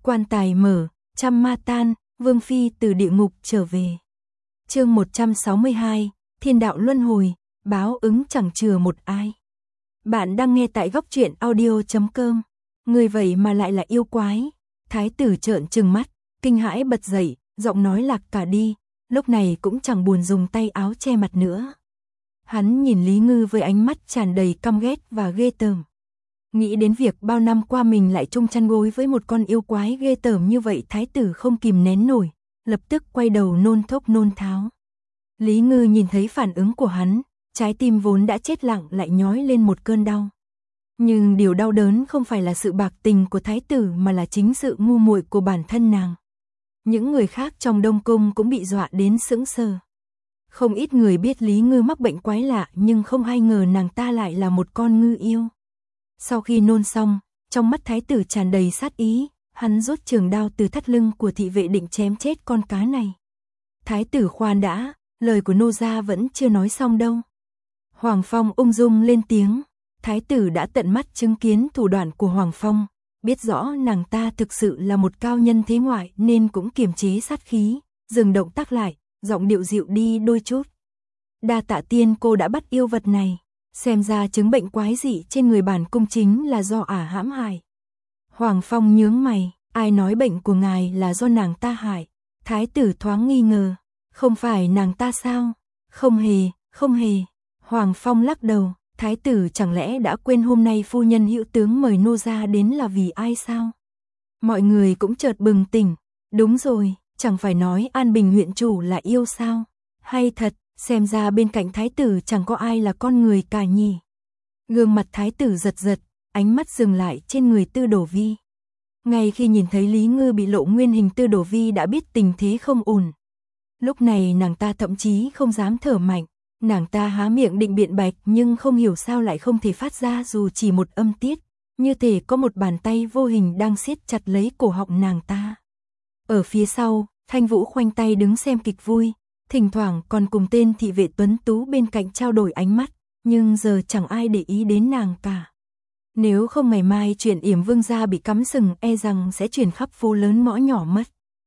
Quan tài mở, trăm ma tan, Vương Phi từ địa ngục trở về. Chương 162, Thiên đạo luân hồi, báo ứng chẳng chừa một ai. Bạn đang nghe tại góc truyện audio.com. Người vậy mà lại là yêu quái. Thái tử trợn trừng mắt, kinh hãi bật dậy, giọng nói lạc cả đi, lúc này cũng chẳng buồn dùng tay áo che mặt nữa. Hắn nhìn Lý Ngư với ánh mắt tràn đầy căm ghét và ghê tởm. Nghĩ đến việc bao năm qua mình lại chung chăn gối với một con yêu quái ghê tởm như vậy, thái tử không kìm nén nổi, lập tức quay đầu nôn thốc nôn tháo. Lý Ngư nhìn thấy phản ứng của hắn, trái tim vốn đã chết lặng lại nhói lên một cơn đau. Nhưng điều đau đớn không phải là sự bạc tình của thái tử mà là chính sự ngu muội của bản thân nàng. Những người khác trong Đông Cung cũng bị dọa đến sững sờ. Không ít người biết Lý Ngư mắc bệnh quái lạ nhưng không ai ngờ nàng ta lại là một con ngư yêu. Sau khi nôn xong, trong mắt thái tử tràn đầy sát ý, hắn rút trường đao từ thắt lưng của thị vệ định chém chết con cá này. Thái tử khoan đã, lời của nô gia vẫn chưa nói xong đâu. Hoàng Phong ung dung lên tiếng, thái tử đã tận mắt chứng kiến thủ đoạn của Hoàng Phong, biết rõ nàng ta thực sự là một cao nhân thế ngoại nên cũng kiềm chế sát khí, dừng động tác lại, giọng điệu dịu đi đôi chút. Đa tạ tiên cô đã bắt yêu vật này, xem ra chứng bệnh quái dị trên người bản cung chính là do ả hãm hại. Hoàng Phong nhướng mày, ai nói bệnh của ngài là do nàng ta hại? Thái tử thoáng nghi ngờ, không phải nàng ta sao? Không hề, không hề. Hoàng Phong lắc đầu, thái tử chẳng lẽ đã quên hôm nay phu nhân hữu tướng mời nô gia đến là vì ai sao? Mọi người cũng chợt bừng tỉnh, đúng rồi, chẳng phải nói An Bình huyện chủ là yêu sao? Hay thật, xem ra bên cạnh thái tử chẳng có ai là con người cả nhỉ. Gương mặt thái tử giật giật, ánh mắt dừng lại trên người Tư Đổ Vi. Ngay khi nhìn thấy Lý Ngư bị lộ nguyên hình, Tư Đổ Vi đã biết tình thế không ổn. Lúc này nàng ta thậm chí không dám thở mạnh, nàng ta há miệng định biện bạch nhưng không hiểu sao lại không thể phát ra dù chỉ một âm tiết, như thể có một bàn tay vô hình đang siết chặt lấy cổ họng nàng ta. Ở phía sau, Thanh Vũ khoanh tay đứng xem kịch vui, thỉnh thoảng còn cùng tên thị vệ tuấn tú bên cạnh trao đổi ánh mắt, nhưng giờ chẳng ai để ý đến nàng cả. Nếu không ngày mai chuyện Yểm Vương gia bị cắm sừng e rằng sẽ truyền khắp phố lớn ngõ nhỏ mất.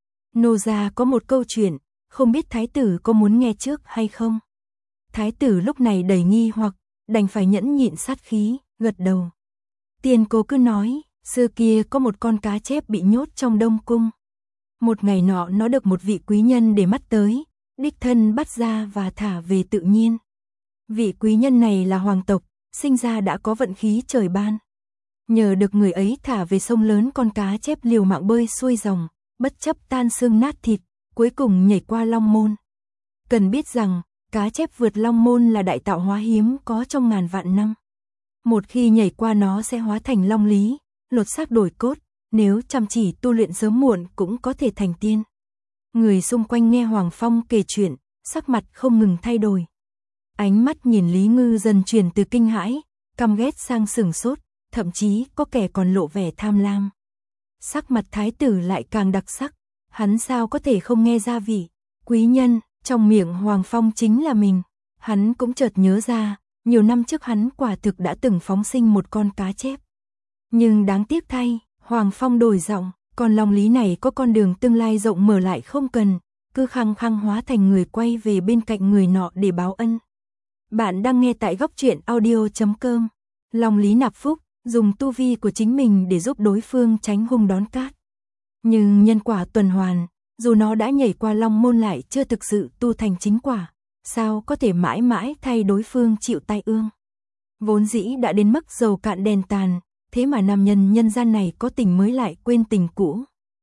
Nô gia có một câu chuyện, không biết thái tử có muốn nghe trước hay không? Thái tử lúc này đầy nghi hoặc, đành phải nhẫn nhịn sát khí, gật đầu. Tiên cô cứ nói, xưa kia có một con cá chép bị nhốt trong Đông Cung. Một ngày nọ nó được một vị quý nhân để mắt tới, đích thân bắt ra và thả về tự nhiên. Vị quý nhân này là hoàng tộc, sinh ra đã có vận khí trời ban. Nhờ được người ấy thả về sông lớn, con cá chép liều mạng bơi xuôi dòng, bất chấp tan xương nát thịt, cuối cùng nhảy qua Long Môn. Cần biết rằng, cá chép vượt Long Môn là đại tạo hóa hiếm có trong ngàn vạn năm. Một khi nhảy qua nó sẽ hóa thành Long Lý, lột xác đổi cốt, nếu chăm chỉ tu luyện sớm muộn cũng có thể thành tiên. Người xung quanh nghe Hoàng Phong kể chuyện, sắc mặt không ngừng thay đổi. Ánh mắt nhìn Lý Ngư dần chuyển từ kinh hãi, căm ghét sang sửng sốt, thậm chí có kẻ còn lộ vẻ tham lam. Sắc mặt thái tử lại càng đặc sắc, hắn sao có thể không nghe ra vị quý nhân trong miệng Hoàng Phong chính là mình. Hắn cũng chợt nhớ ra, nhiều năm trước hắn quả thực đã từng phóng sinh một con cá chép. Nhưng đáng tiếc thay, Hoàng Phong đổi giọng, con Long Lý này có con đường tương lai rộng mở lại không cần, cứ khăng khăng hóa thành người quay về bên cạnh người nọ để báo ân. Bạn đang nghe tại góc truyện audio.com. Long Lý nạp phúc, dùng tu vi của chính mình để giúp đối phương tránh hung đón cát. Nhưng nhân quả tuần hoàn, dù nó đã nhảy qua Long Môn lại chưa thực sự tu thành chính quả, sao có thể mãi mãi thay đối phương chịu tai ương. Vốn dĩ đã đến mức dầu cạn đèn tàn, thế mà nam nhân nhân gian này có tình mới lại quên tình cũ.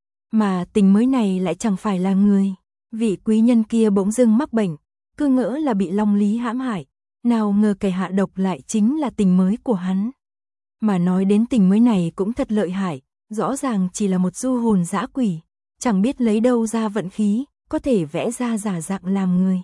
Mà tình mới này lại chẳng phải là người. Vị quý nhân kia bỗng dưng mắc bệnh, cứ ngỡ là bị Long Lý hãm hại, nào ngờ kẻ hạ độc lại chính là tình mới của hắn. Mà nói đến tình mới này cũng thật lợi hại, rõ ràng chỉ là một du hồn dã quỷ, chẳng biết lấy đâu ra vận khí, có thể vẽ ra giả dạng làm người.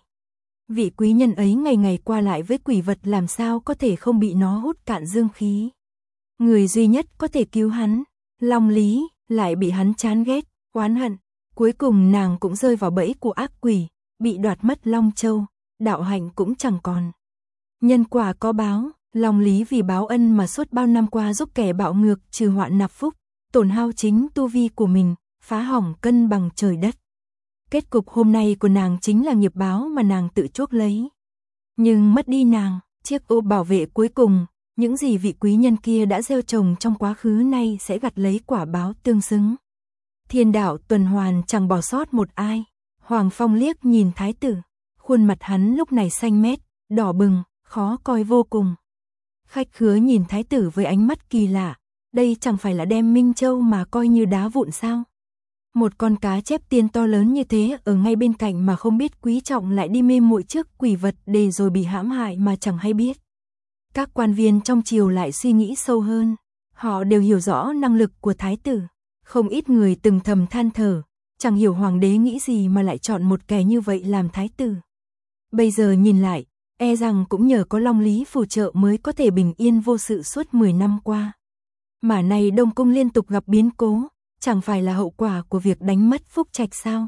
Vị quý nhân ấy ngày ngày qua lại với quỷ vật, làm sao có thể không bị nó hút cạn dương khí. Người duy nhất có thể cứu hắn, Long Lý, lại bị hắn chán ghét, oán hận. Cuối cùng nàng cũng rơi vào bẫy của ác quỷ, bị đoạt mất Long Châu, đạo hạnh cũng chẳng còn. Nhân quả có báo, Long Lý vì báo ân mà suốt bao năm qua giúp kẻ bạo ngược trừ họa nạp phúc, tổn hao chính tu vi của mình, phá hỏng cân bằng trời đất. Kết cục hôm nay của nàng chính là nghiệp báo mà nàng tự chuốc lấy. Nhưng mất đi nàng, chiếc ô bảo vệ cuối cùng, những gì vị quý nhân kia đã gieo trồng trong quá khứ nay sẽ gặt lấy quả báo tương xứng. Thiên đạo tuần hoàn chẳng bỏ sót một ai. Hoàng Phong liếc nhìn thái tử, khuôn mặt hắn lúc này xanh mét, đỏ bừng, khó coi vô cùng. Khách khứa nhìn thái tử với ánh mắt kỳ lạ, đây chẳng phải là đem Minh Châu mà coi như đá vụn sao? Một con cá chép tiên to lớn như thế ở ngay bên cạnh mà không biết quý trọng, lại đi mê muội trước quỷ vật để rồi bị hãm hại mà chẳng hay biết. Các quan viên trong triều lại suy nghĩ sâu hơn, họ đều hiểu rõ năng lực của thái tử. Không ít người từng thầm than thở, chẳng hiểu hoàng đế nghĩ gì mà lại chọn một kẻ như vậy làm thái tử. Bây giờ nhìn lại, e rằng cũng nhờ có Long Lý phù trợ mới có thể bình yên vô sự suốt 10 năm qua. Mà nay Đông Cung liên tục gặp biến cố, chẳng phải là hậu quả của việc đánh mất phúc trạch sao?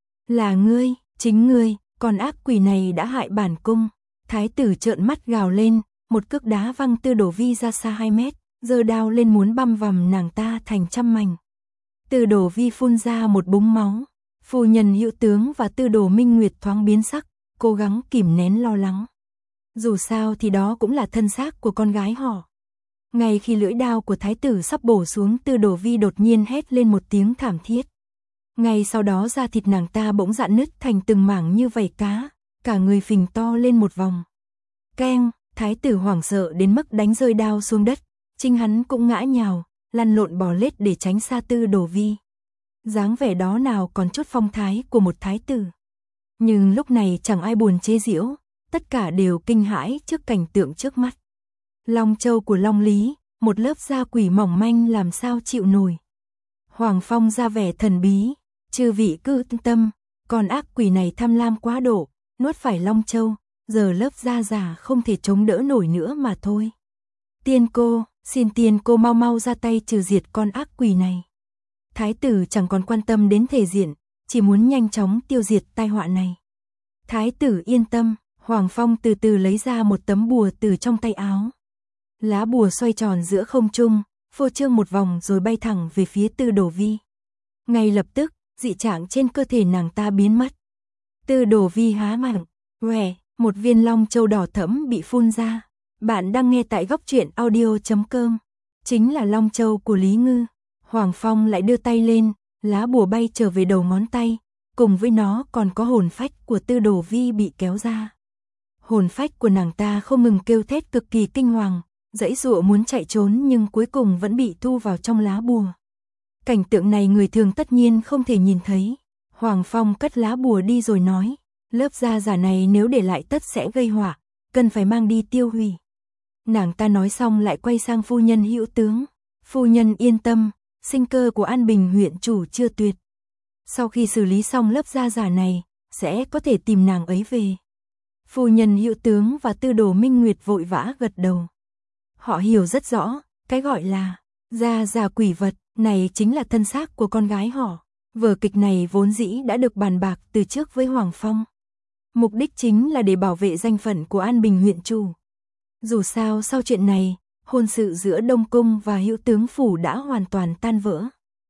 Là ngươi, chính ngươi, con ác quỷ này đã hại bản cung. Thái tử trợn mắt gào lên, một cước đá văng Tư Đồ Vi ra xa 2 mét, giơ đao lên muốn băm vằm nàng ta thành trăm mảnh. Tư Đồ Vi phun ra một búng máu, phu nhân Hữu Tướng và Tư Đồ Minh Nguyệt thoáng biến sắc, cố gắng kìm nén lo lắng. Dù sao thì đó cũng là thân xác của con gái họ. Ngay khi lưỡi đao của thái tử sắp bổ xuống, Tư Đồ Vi đột nhiên hét lên một tiếng thảm thiết. Ngay sau đó da thịt nàng ta bỗng rạn nứt thành từng mảng như vảy cá, cả người phình to lên một vòng. Keng, thái tử hoảng sợ đến mức đánh rơi đao xuống đất, chính hắn cũng ngã nhào, lăn lộn bò lết để tránh xa Tư Đồ Vi. Dáng vẻ đó nào còn chút phong thái của một thái tử. Nhưng lúc này chẳng ai buồn chế giễu, tất cả đều kinh hãi trước cảnh tượng trước mắt. Long Châu của Long Lý, một lớp da quỷ mỏng manh làm sao chịu nổi. Hoàng Phong ra vẻ thần bí, chư vị cứ yên tâm, con ác quỷ này tham lam quá độ, nuốt phải Long Châu, giờ lớp da giả không thể chống đỡ nổi nữa mà thôi. Tiên cô, xin tiên cô mau mau ra tay trừ diệt con ác quỷ này. Thái tử chẳng còn quan tâm đến thể diện, chỉ muốn nhanh chóng tiêu diệt tai họa này. Thái tử yên tâm, Hoàng Phong từ từ lấy ra một tấm bùa từ trong tay áo. Lá bùa xoay tròn giữa không trung, phô trương một vòng rồi bay thẳng về phía Tư Đồ Vi. Ngay lập tức, dị trạng trên cơ thể nàng ta biến mất. Tư Đồ Vi há miệng, "Oè", một viên long châu đỏ thẫm bị phun ra. Bạn đang nghe tại Góc Truyện Audio.com. Chính là long châu của Lý Ngư. Hoàng Phong lại đưa tay lên, lá bùa bay trở về đầu ngón tay, cùng với nó còn có hồn phách của Tư Đồ Vi bị kéo ra. Hồn phách của nàng ta không ngừng kêu thét cực kỳ kinh hoàng, giãy giụa muốn chạy trốn nhưng cuối cùng vẫn bị thu vào trong lá bùa. Cảnh tượng này người thường tất nhiên không thể nhìn thấy. Hoàng Phong cất lá bùa đi rồi nói, lớp da giả này nếu để lại tất sẽ gây họa, cần phải mang đi tiêu hủy. Nàng ta nói xong lại quay sang phu nhân Hữu Tướng, "Phu nhân yên tâm, sinh cơ của An Bình huyện chủ chưa tuyệt. Sau khi xử lý xong lớp da giả này, sẽ có thể tìm nàng ấy về." Phu nhân Hữu Tướng và Tư Đồ Minh Nguyệt vội vã gật đầu. Họ hiểu rất rõ, cái gọi là da giả quỷ vật này chính là thân xác của con gái họ. Vở kịch này vốn dĩ đã được bàn bạc từ trước với Hoàng Phong. Mục đích chính là để bảo vệ danh phận của An Bình huyện chủ. Dù sao sau chuyện này, hôn sự giữa Đông Cung và Hữu Tướng phủ đã hoàn toàn tan vỡ.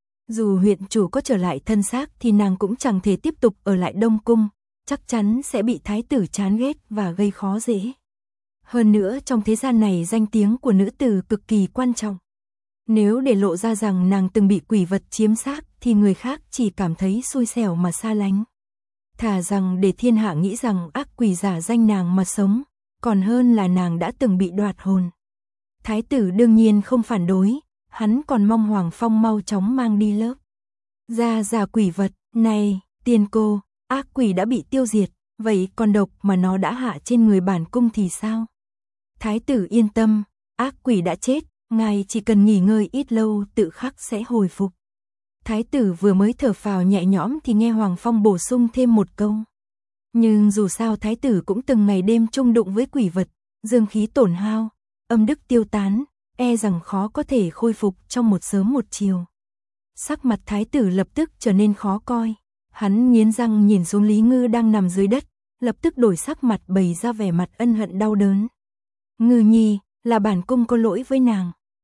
Dù huyện chủ có trở lại thân xác thì nàng cũng chẳng thể tiếp tục ở lại Đông Cung, chắc chắn sẽ bị thái tử chán ghét và gây khó dễ. Hơn nữa trong thế gian này danh tiếng của nữ tử cực kỳ quan trọng. Nếu để lộ ra rằng nàng từng bị quỷ vật chiếm xác thì người khác chỉ cảm thấy xui xẻo mà xa lánh. Thà rằng để thiên hạ nghĩ rằng ác quỷ giả danh nàng mà sống, còn hơn là nàng đã từng bị đoạt hồn. Thái tử đương nhiên không phản đối, hắn còn mong Hoàng Phong mau chóng mang đi lớp da giả quỷ vật. Này, tiên cô, ác quỷ đã bị tiêu diệt, vậy còn độc mà nó đã hạ trên người bản cung thì sao? Thái tử yên tâm, ác quỷ đã chết, ngài chỉ cần nghỉ ngơi ít lâu tự khắc sẽ hồi phục. Thái tử vừa mới thở phào nhẹ nhõm thì nghe Hoàng Phong bổ sung thêm một câu. Nhưng dù sao thái tử cũng từng ngày đêm chung đụng với quỷ vật, dương khí tổn hao, âm đức tiêu tán, e rằng khó có thể khôi phục trong một sớm một chiều. Sắc mặt thái tử lập tức trở nên khó coi. Hắn nghiến răng nhìn xuống Lý Ngư đang nằm dưới đất, lập tức đổi sắc mặt bày ra vẻ mặt ân hận đau đớn. Ngư nhi, là bản cung có lỗi với nàng.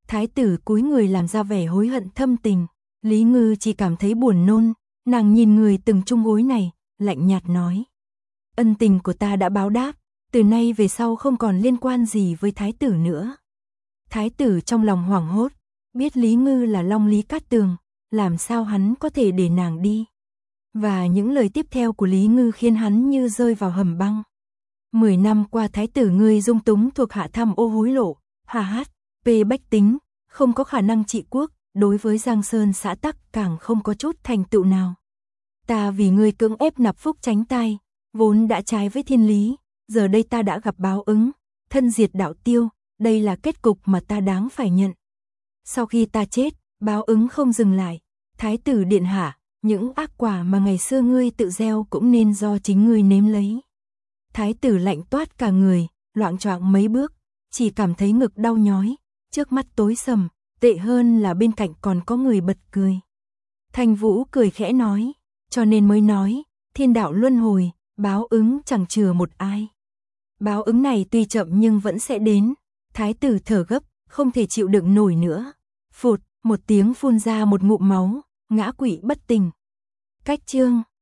Thái tử cúi người làm ra vẻ hối hận thâm tình. Lý Ngư chỉ cảm thấy buồn nôn, nàng nhìn người từng chung gối này, lạnh nhạt nói. Ân tình của ta đã báo đáp, từ nay về sau không còn liên quan gì với thái tử nữa. Thái tử trong lòng hoảng hốt, biết Lý Ngư là Long Lý Cát Tường, làm sao hắn có thể để nàng đi. Và những lời tiếp theo của Lý Ngư khiến hắn như rơi vào hầm băng. 10 năm qua thái tử ngươi dung túng thuộc hạ tham ô hối lộ, p bách tính, không có khả năng trị quốc, đối với Giang Sơn xã tắc càng không có chút thành tựu nào. Ta vì ngươi cưỡng ép nạp phúc tránh tai, vốn đã trái với thiên lý, giờ đây ta đã gặp báo ứng, thân diệt đạo tiêu, đây là kết cục mà ta đáng phải nhận. Sau khi ta chết, báo ứng không dừng lại, thái tử điện hạ, những ác quả mà ngày xưa ngươi tự gieo cũng nên do chính ngươi nếm lấy. Thái tử lạnh toát cả người, loạng choạng mấy bước, chỉ cảm thấy ngực đau nhói, trước mắt tối sầm, tệ hơn là bên cạnh còn có người bật cười. Thanh Vũ cười khẽ nói, cho nên mới nói, thiên đạo luân hồi, báo ứng chẳng chừa một ai. Báo ứng này tuy chậm nhưng vẫn sẽ đến. Thái tử thở gấp, không thể chịu đựng nổi nữa. Phụt, một tiếng phun ra một ngụm máu, ngã quỵ bất tỉnh. Cách chương